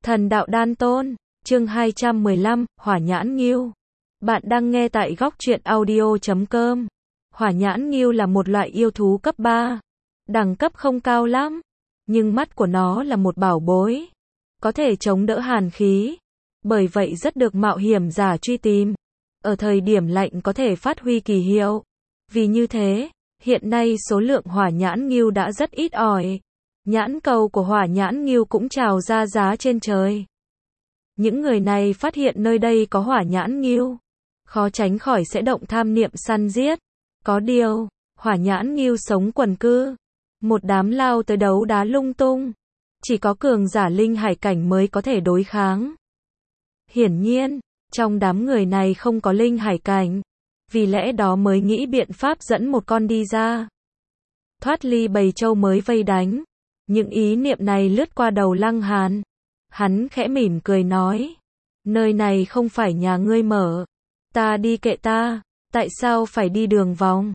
Thần đạo đan tôn, chương 215, Hỏa nhãn ngưu. Bạn đang nghe tại góc truyện audio.com. Hỏa nhãn ngưu là một loại yêu thú cấp 3. Đẳng cấp không cao lắm, nhưng mắt của nó là một bảo bối. Có thể chống đỡ hàn khí. Bởi vậy rất được mạo hiểm giả truy tìm. Ở thời điểm lạnh có thể phát huy kỳ hiệu. Vì như thế, hiện nay số lượng hỏa nhãn ngưu đã rất ít ỏi. Nhãn cầu của hỏa nhãn ngưu cũng trào ra giá trên trời. Những người này phát hiện nơi đây có hỏa nhãn ngưu, khó tránh khỏi sẽ động tham niệm săn giết. Có điều, hỏa nhãn ngưu sống quần cư, một đám lao tới đấu đá lung tung. Chỉ có cường giả linh hải cảnh mới có thể đối kháng. Hiển nhiên, trong đám người này không có linh hải cảnh, vì lẽ đó mới nghĩ biện pháp dẫn một con đi ra. Thoát ly bầy trâu mới vây đánh. Những ý niệm này lướt qua đầu Lăng Hàn. Hắn khẽ mỉm cười nói, nơi này không phải nhà ngươi mở. Ta đi kệ ta, tại sao phải đi đường vòng?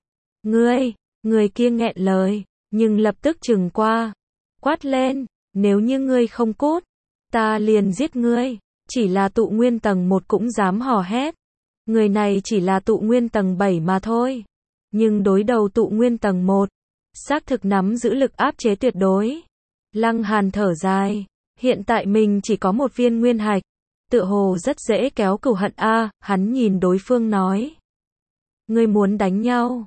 Người kia nghẹn lời, nhưng lập tức chừng qua, quát lên, nếu như ngươi không cút, ta liền giết ngươi. Chỉ là tụ nguyên tầng 1 cũng dám hò hét. Người này chỉ là tụ nguyên tầng 7 mà thôi. Nhưng đối đầu tụ nguyên tầng 1, xác thực nắm giữ lực áp chế tuyệt đối. Lăng Hàn thở dài, hiện tại mình chỉ có một viên nguyên hạch, tựa hồ rất dễ kéo cừu hận a. Hắn nhìn đối phương nói, ngươi muốn đánh nhau?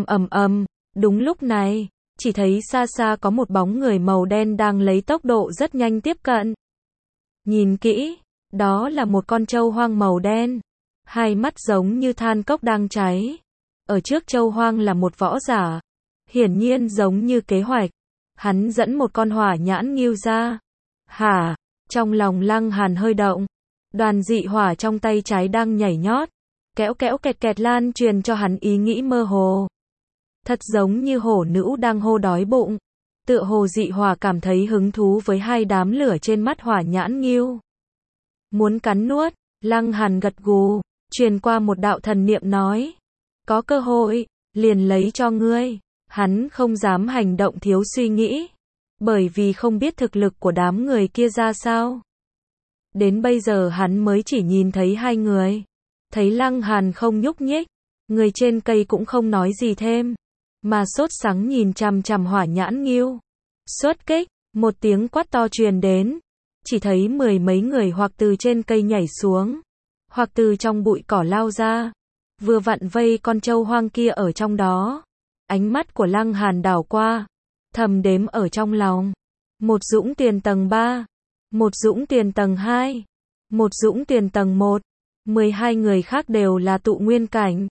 Đúng lúc này, chỉ thấy xa xa có một bóng người màu đen đang lấy tốc độ rất nhanh tiếp cận. Nhìn kỹ, đó là một con trâu hoang màu đen, hai mắt giống như than cốc đang cháy. Ở trước trâu hoang là một võ giả, hiển nhiên giống như kế hoạch. Hắn dẫn một con hỏa nhãn ngưu ra. Hả? Trong lòng Lăng Hàn hơi động. Đoàn dị hỏa trong tay trái đang nhảy nhót. Kéo kéo kẹt kẹt lan truyền cho hắn ý nghĩ mơ hồ. Thật giống như hổ nữ đang hô đói bụng. Tựa hồ dị hỏa cảm thấy hứng thú với hai đám lửa trên mắt hỏa nhãn ngưu. Muốn cắn nuốt, Lăng Hàn gật gù, truyền qua một đạo thần niệm nói. Có cơ hội, liền lấy cho ngươi. Hắn không dám hành động thiếu suy nghĩ, bởi vì không biết thực lực của đám người kia ra sao. Đến bây giờ hắn mới chỉ nhìn thấy hai người. Thấy Lăng Hàn không nhúc nhích, người trên cây cũng không nói gì thêm, mà sốt sắng nhìn chằm chằm hỏa nhãn ngưu. Xuất kích, một tiếng quát to truyền đến. Chỉ thấy mười mấy người hoặc từ trên cây nhảy xuống, hoặc từ trong bụi cỏ lao ra, vừa vặn vây con trâu hoang kia ở trong đó. Ánh mắt của Lăng Hàn đảo qua, thầm đếm ở trong lòng. Một dũng tiền tầng 3, một dũng tiền tầng 2, một dũng tiền tầng 1, 12 người khác đều là tụ nguyên cảnh.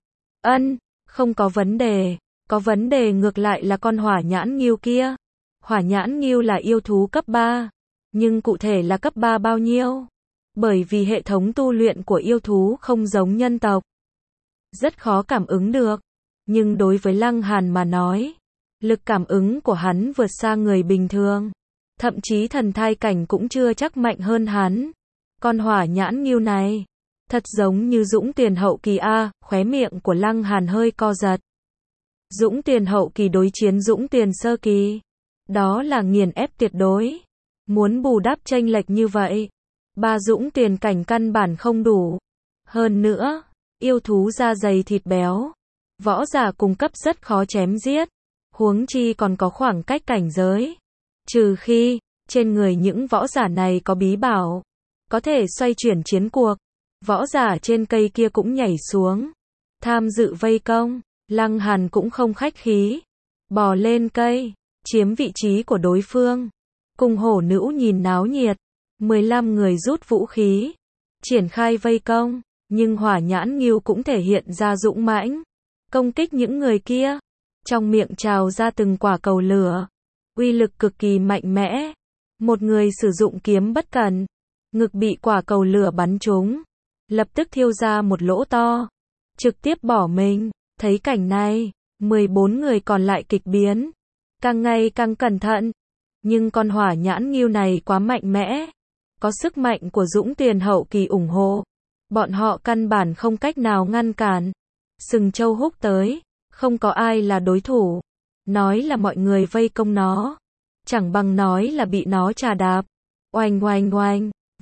Không có vấn đề. Có vấn đề ngược lại là con hỏa nhãn ngưu kia. Hỏa nhãn ngưu là yêu thú cấp 3, nhưng cụ thể là cấp 3 bao nhiêu? Bởi vì hệ thống tu luyện của yêu thú không giống nhân tộc, rất khó cảm ứng được. Nhưng đối với Lăng Hàn mà nói, lực cảm ứng của hắn vượt xa người bình thường. Thậm chí thần thai cảnh cũng chưa chắc mạnh hơn hắn. Con hỏa nhãn ngưu này, thật giống như dũng tiền hậu kỳ a. Khóe miệng của Lăng Hàn hơi co giật. Dũng tiền hậu kỳ đối chiến dũng tiền sơ kỳ, đó là nghiền ép tuyệt đối. Muốn bù đắp chênh lệch như vậy, 3 dũng tiền cảnh căn bản không đủ. Hơn nữa, yêu thú da dày thịt béo, võ giả cung cấp rất khó chém giết, huống chi còn có khoảng cách cảnh giới. Trừ khi, trên người những võ giả này có bí bảo, có thể xoay chuyển chiến cuộc. Võ giả trên cây kia cũng nhảy xuống, tham dự vây công. Lăng Hàn cũng không khách khí, bò lên cây, chiếm vị trí của đối phương. Cùng hổ nữ nhìn náo nhiệt, 15 người rút vũ khí, triển khai vây công, nhưng hỏa nhãn ngưu cũng thể hiện ra dũng mãnh, công kích những người kia. Trong miệng trào ra từng quả cầu lửa, uy lực cực kỳ mạnh mẽ. Một người sử dụng kiếm bất cẩn, ngực bị quả cầu lửa bắn trúng, lập tức thiêu ra một lỗ to, trực tiếp bỏ mình. Thấy cảnh này, 14 người còn lại kịch biến, càng ngày càng cẩn thận. Nhưng con hỏa nhãn ngưu này quá mạnh mẽ, có sức mạnh của dũng tiền hậu kỳ ủng hộ, bọn họ căn bản không cách nào ngăn cản. Sừng trâu húc tới, không có ai là đối thủ. Nói là mọi người vây công nó, chẳng bằng nói là bị nó trà đạp. Oanh oanh oanh,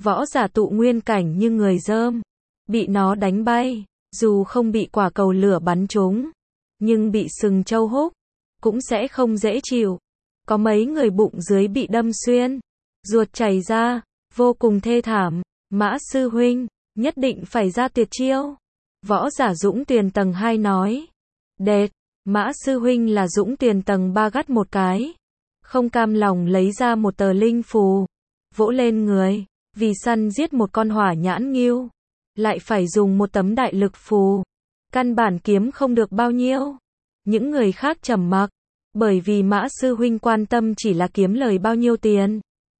Võ giả tụ nguyên cảnh như người dơm, bị nó đánh bay, dù không bị quả cầu lửa bắn trúng, nhưng bị sừng trâu húc, cũng sẽ không dễ chịu. Có mấy người bụng dưới bị đâm xuyên, ruột chảy ra, vô cùng thê thảm. Mã sư huynh, nhất định phải ra tuyệt chiêu. Võ giả Dũng Tuyền tầng 2 nói. Đệt, Mã sư huynh là Dũng Tuyền tầng 3 gắt một cái. Không cam lòng lấy ra một tờ linh phù, vỗ lên người, vì săn giết một con hỏa nhãn ngưu, lại phải dùng một tấm đại lực phù. Căn bản kiếm không được bao nhiêu. Những người khác trầm mặc, bởi vì Mã sư huynh quan tâm chỉ là kiếm lời bao nhiêu tiền.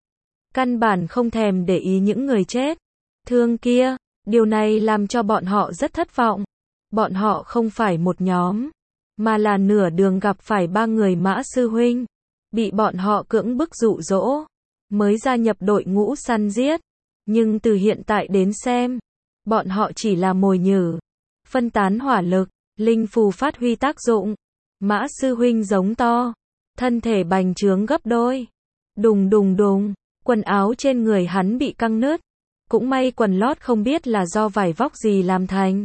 Căn bản không thèm để ý những người chết, thương kia. Điều này làm cho bọn họ rất thất vọng. Bọn họ không phải một nhóm, mà là nửa đường gặp phải 3 người Mã sư huynh, bị bọn họ cưỡng bức dụ dỗ, mới gia nhập đội ngũ săn giết. Nhưng từ hiện tại đến xem, bọn họ chỉ là mồi nhử, phân tán hỏa lực, linh phù phát huy tác dụng. Mã sư huynh giống to, thân thể bành trướng gấp đôi. Đùng đùng đùng, quần áo trên người hắn bị căng nứt. Cũng may quần lót không biết là do vải vóc gì làm thành,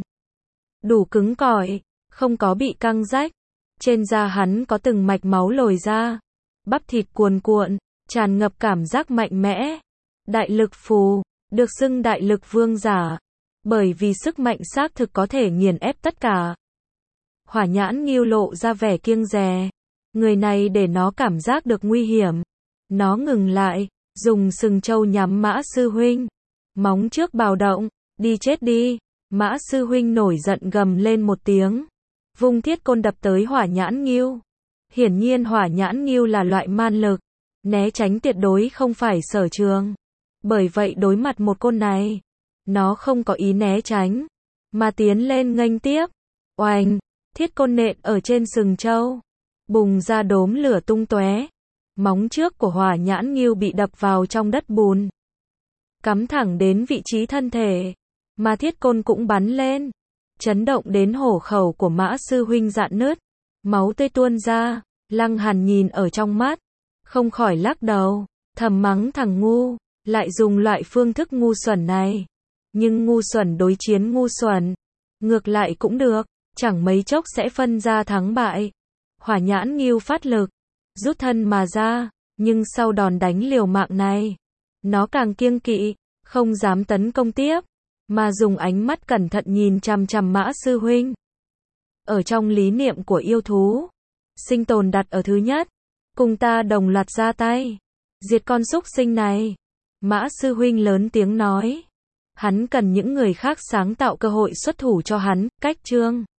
đủ cứng cỏi, không có bị căng rách. Trên da hắn có từng mạch máu lồi ra, bắp thịt cuồn cuộn, tràn ngập cảm giác mạnh mẽ. Đại lực phù, được xưng đại lực vương giả, bởi vì sức mạnh xác thực có thể nghiền ép tất cả. Hỏa nhãn ngưu lộ ra vẻ kiêng dè. Người này để nó cảm giác được nguy hiểm. Nó ngừng lại, dùng sừng trâu nhắm Mã sư huynh. Móng trước bạo động, đi chết đi. Mã sư huynh nổi giận gầm lên một tiếng, vung thiết côn đập tới hỏa nhãn ngưu. Hiển nhiên hỏa nhãn ngưu là loại man lực, né tránh tuyệt đối không phải sở trường. Bởi vậy đối mặt một côn này, nó không có ý né tránh, mà tiến lên nghênh tiếp. Oanh, thiết côn nện ở trên sừng trâu, bùng ra đốm lửa tung tóe. Móng trước của hỏa nhãn ngưu bị đập vào trong đất bùn, cắm thẳng đến vị trí thân thể, mà thiết côn cũng bắn lên, chấn động đến hổ khẩu của Mã sư huynh rạn nứt, máu tươi tuôn ra. Lăng Hàn nhìn ở trong mắt, không khỏi lắc đầu, thầm mắng thằng ngu, lại dùng loại phương thức ngu xuẩn này. Nhưng ngu xuẩn đối chiến ngu xuẩn, ngược lại cũng được, chẳng mấy chốc sẽ phân ra thắng bại. Hỏa nhãn ngưu phát lực, rút thân mà ra, nhưng sau đòn đánh liều mạng này, nó càng kiêng kỵ, không dám tấn công tiếp, mà dùng ánh mắt cẩn thận nhìn chằm chằm Mã sư huynh. Ở trong lý niệm của yêu thú, sinh tồn đặt ở thứ nhất, cùng ta đồng loạt ra tay, diệt con súc sinh này. Mã sư huynh lớn tiếng nói, hắn cần những người khác sáng tạo cơ hội xuất thủ cho hắn. Cách chương